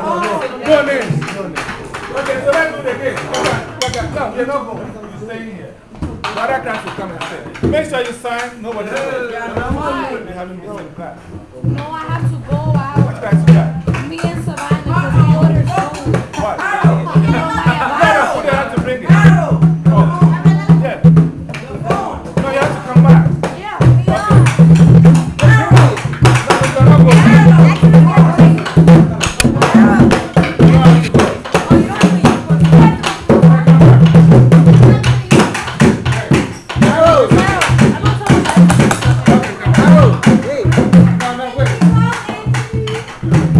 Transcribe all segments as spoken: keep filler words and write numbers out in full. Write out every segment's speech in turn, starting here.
No names. No names. Okay, so let's do it again. Come on. No, you're not going. You're staying here. The other class will come and stay. Make sure you sign. Nobody else. They haven't been in class. No, I have to go out. What class you got? Me and Savannah, because we ordered food. What? No, They have to bring it. Oh. Yeah. No, you have to come back. yeah, we are. No, no, wait.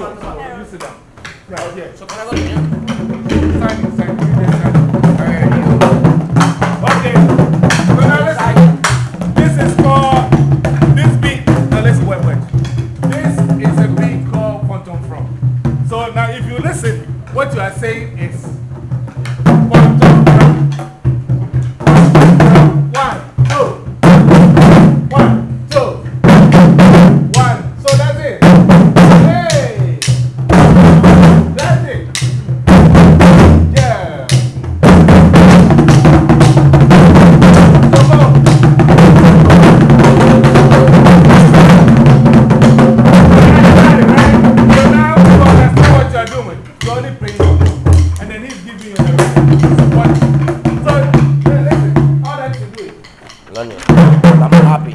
sure. You sit down. Right here. So, ¿para dónde? Sign it, sign it. You just sign it. There you go. Okay. So now listen. This is called, this beat, now listen, wait, wait. This is a beat called Quantum From. So now if you listen, what you are saying is Quantum From. One, two. One, two. One. So that's it. Hey. That's it. Yeah. So go. Right, right. So now you understand what you are doing. You only play it. And then he's giving you the rhythm. What? So, listen, all that you do it. Learning. I'm happy.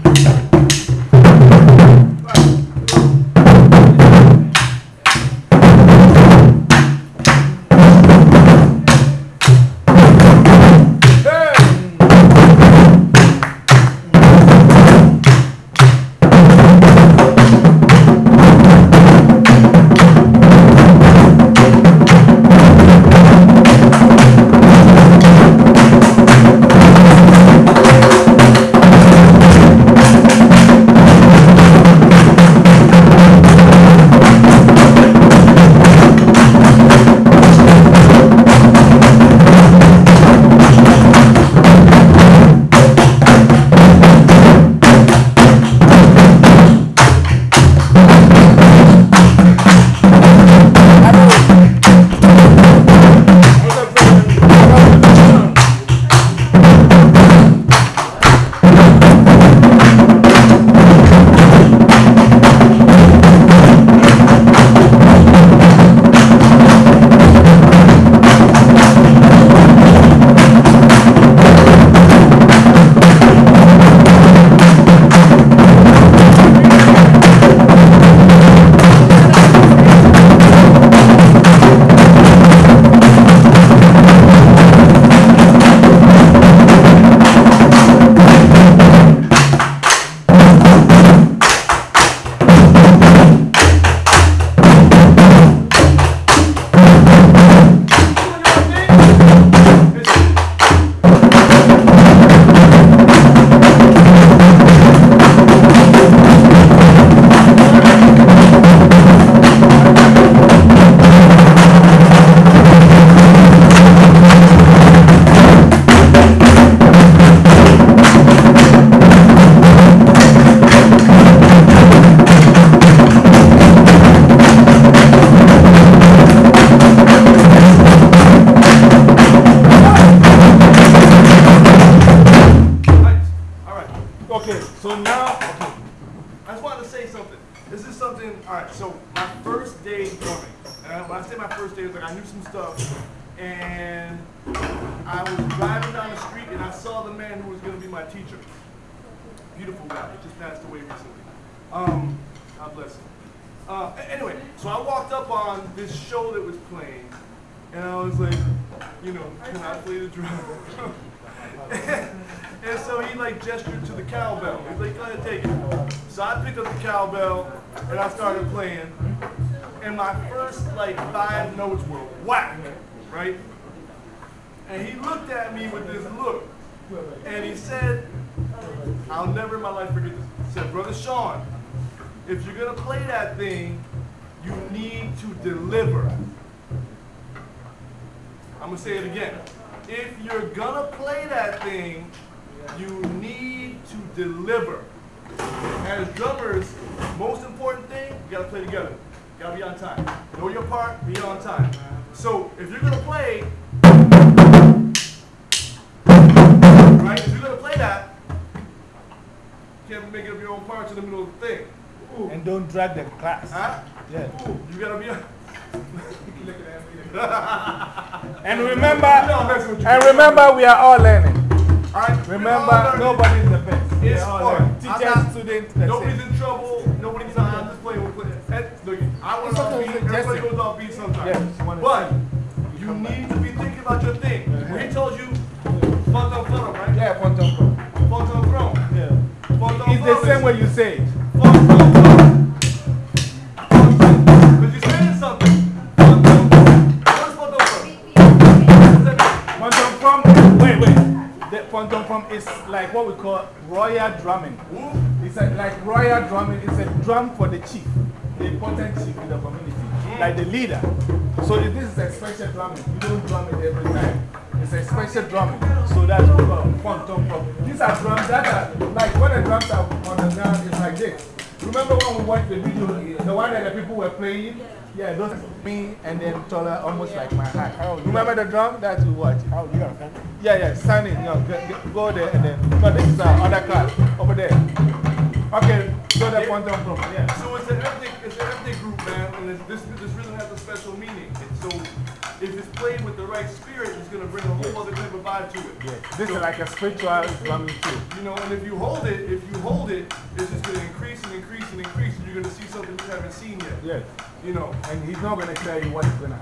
Okay, so now, okay. I just wanted to say something. This is something, all right, so my first day drumming, and when I say my first day, it was like I knew some stuff, and I was driving down the street and I saw the man who was going to be my teacher. Beautiful guy, he just passed away recently. Um, God bless him. Uh, anyway, so I walked up on this show that was playing, and I was like, you know, can I play the drum? And so he like gestured to the cowbell. He's like, go ahead, take it. So I picked up the cowbell and I started playing. And my first like five notes were whack, right? And he looked at me with this look. And he said, I'll never in my life forget this. He said, Brother Sean, if you're gonna play that thing, you need to deliver. I'm gonna say it again. If you're gonna play that thing, you need to deliver. As drummers, most important thing, you gotta play together. You gotta be on time. Know your part, be on time. So if you're gonna play, right? If you're gonna play that, you can't make up your own parts in the middle of the thing. Ooh. And don't drag the class. Huh? Yeah. Ooh, you gotta be on. And remember, and remember, we are all learning. All right, remember, nobody is the best. It's fun. Teachers, not, students, nobody's in trouble. Nobody's not. I'm just playing. We're playing. Look, I want to off beat. Everybody goes off beat sometimes. Yes, but you need to be thinking about your thing. When he told you, fun on throne, right? Yeah, fun on throne. Fun on throne. Yeah. Fun on it's the same way you say it. Fun on throne. Because you say drum is like what we call royal drumming. It's a, like royal drumming. It's a drum for the chief, the important chief in the community, like the leader. So if this is a special drumming. You don't drum it every time. It's a special drumming. So that's what we call quantum drum. These are drums that are like when the drums are on the ground, it's like this. Remember when we watched the video, the one that the people were playing? Yeah, those are me and then taller, almost like my hat. Remember the drum that we watched? Yeah, yeah, standing. You know, go, go there and then. No, this is our other class over there. Okay, so the quantum drum. Yeah. So it's an ethnic, it's an ethnic group, man, and it's, this, this rhythm has a special meaning. And so if it's played with the right spirit, it's going to bring a whole yes. other type of vibe to it. Yeah. This so, is like a spiritual drumming too. You know, and if you hold it, if you hold it, it's just going to increase and increase and increase, and you're going to see something you haven't seen yet. Yes. You know. And he's not going to tell you what's going to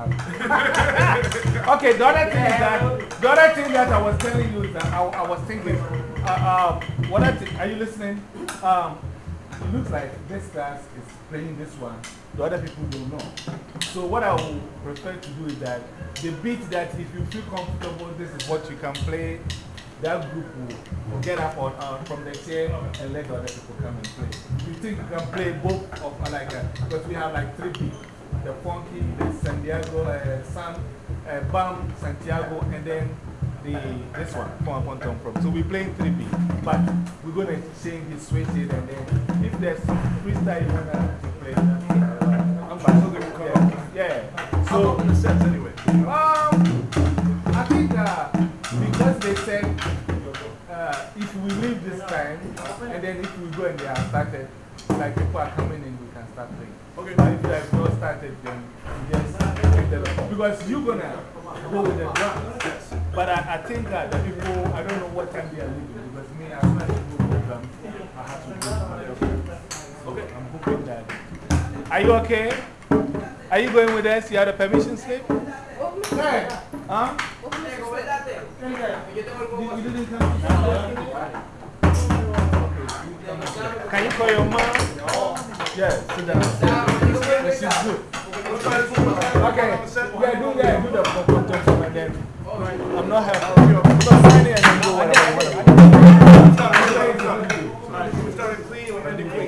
happen. Okay, the other thing is that, the other thing that I was telling you is that I, I was thinking, uh, um, what I think, are you listening? Um, it looks like this class is playing this one. The other people don't know. So what I would prefer to do is that the beat that if you feel comfortable, this is what you can play, that group will, will get up on, uh, from the chair and let the other people come and play. You think you can play both of uh, like, uh, because we have like three beats. The funky, the Santiago, uh, San, uh, Bam, Santiago, and then the, this one, Quantum From. So we're playing three beats, but we're going to change it, switch it, and then if there's some freestyle you want to play, uh, I'm fine. Something will come yeah. yeah. So, in the sets anyway? Um, I think uh, because they said uh, if we leave this time, and then if we go and they have started, like people are coming in, we can start playing. Okay. But if you have not started, then you just take the because you're going to go with the drums. Yes. But I, I think that the people, I don't know what time they are leaving because me, as soon as I go with the drums, I have to go to my okay. I'm hoping that. Are you okay? Are you going with us? You have the permission slip? Hey. Huh? You didn't come to Can you call your mom? Yeah, sit down. She's good. Okay. Yeah, do, yeah, do the photo and then. I'm not happy. So sign it and then do whatever. We started clean and then clean.